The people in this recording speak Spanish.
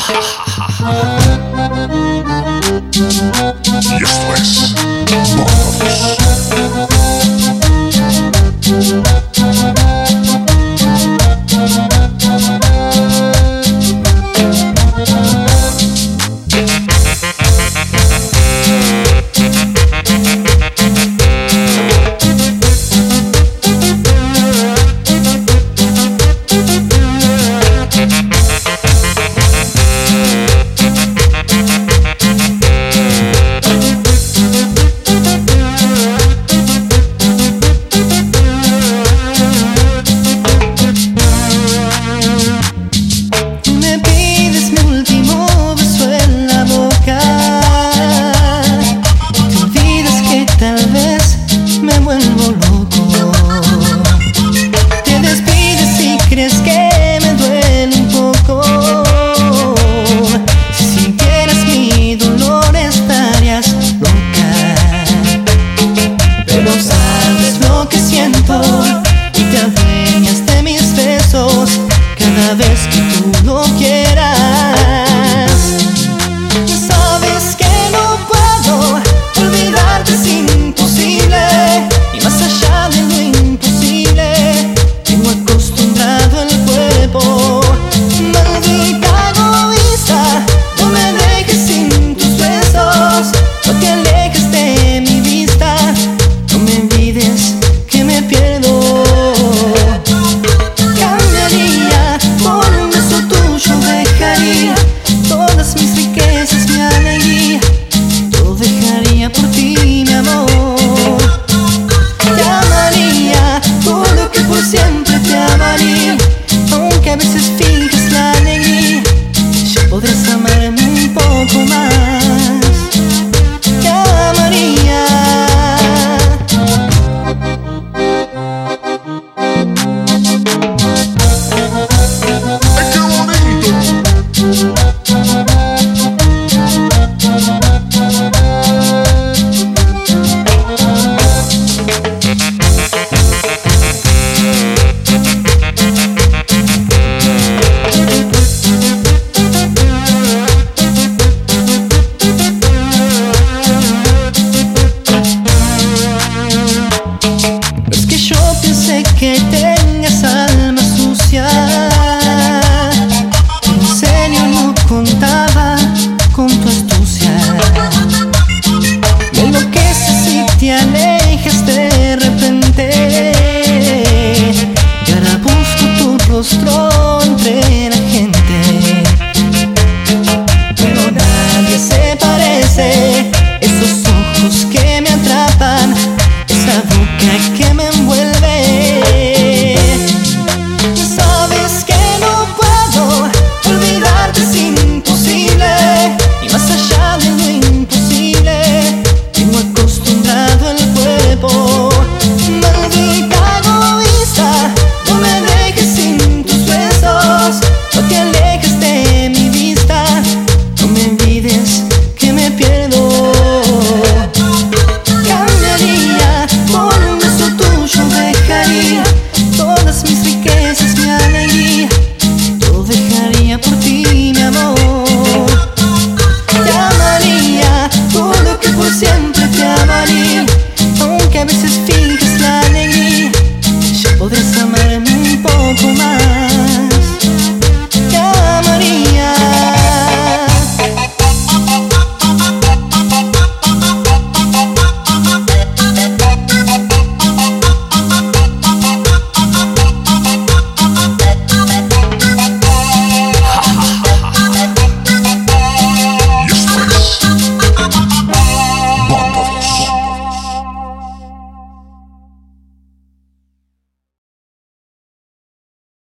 Y esto es Morbox. Cada vez que tú lo quieras, sabes que no puedo olvidarte, es imposible. Y más allá de lo imposible, tengo acostumbrado el cuerpo. Maldita egoísta, no me dejes sin tus besos, no te alejes de mi vista, no me olvides que me pierdo. Todas mis riquezas, mi alegría, todo dejaría por ti, mi amor. Te amaría, todo que por siempre te amaría. Aunque a veces finges la alegría, ya podrás amarme un poco más. Te amaría. Que tengas alma sucia, en serio no contar.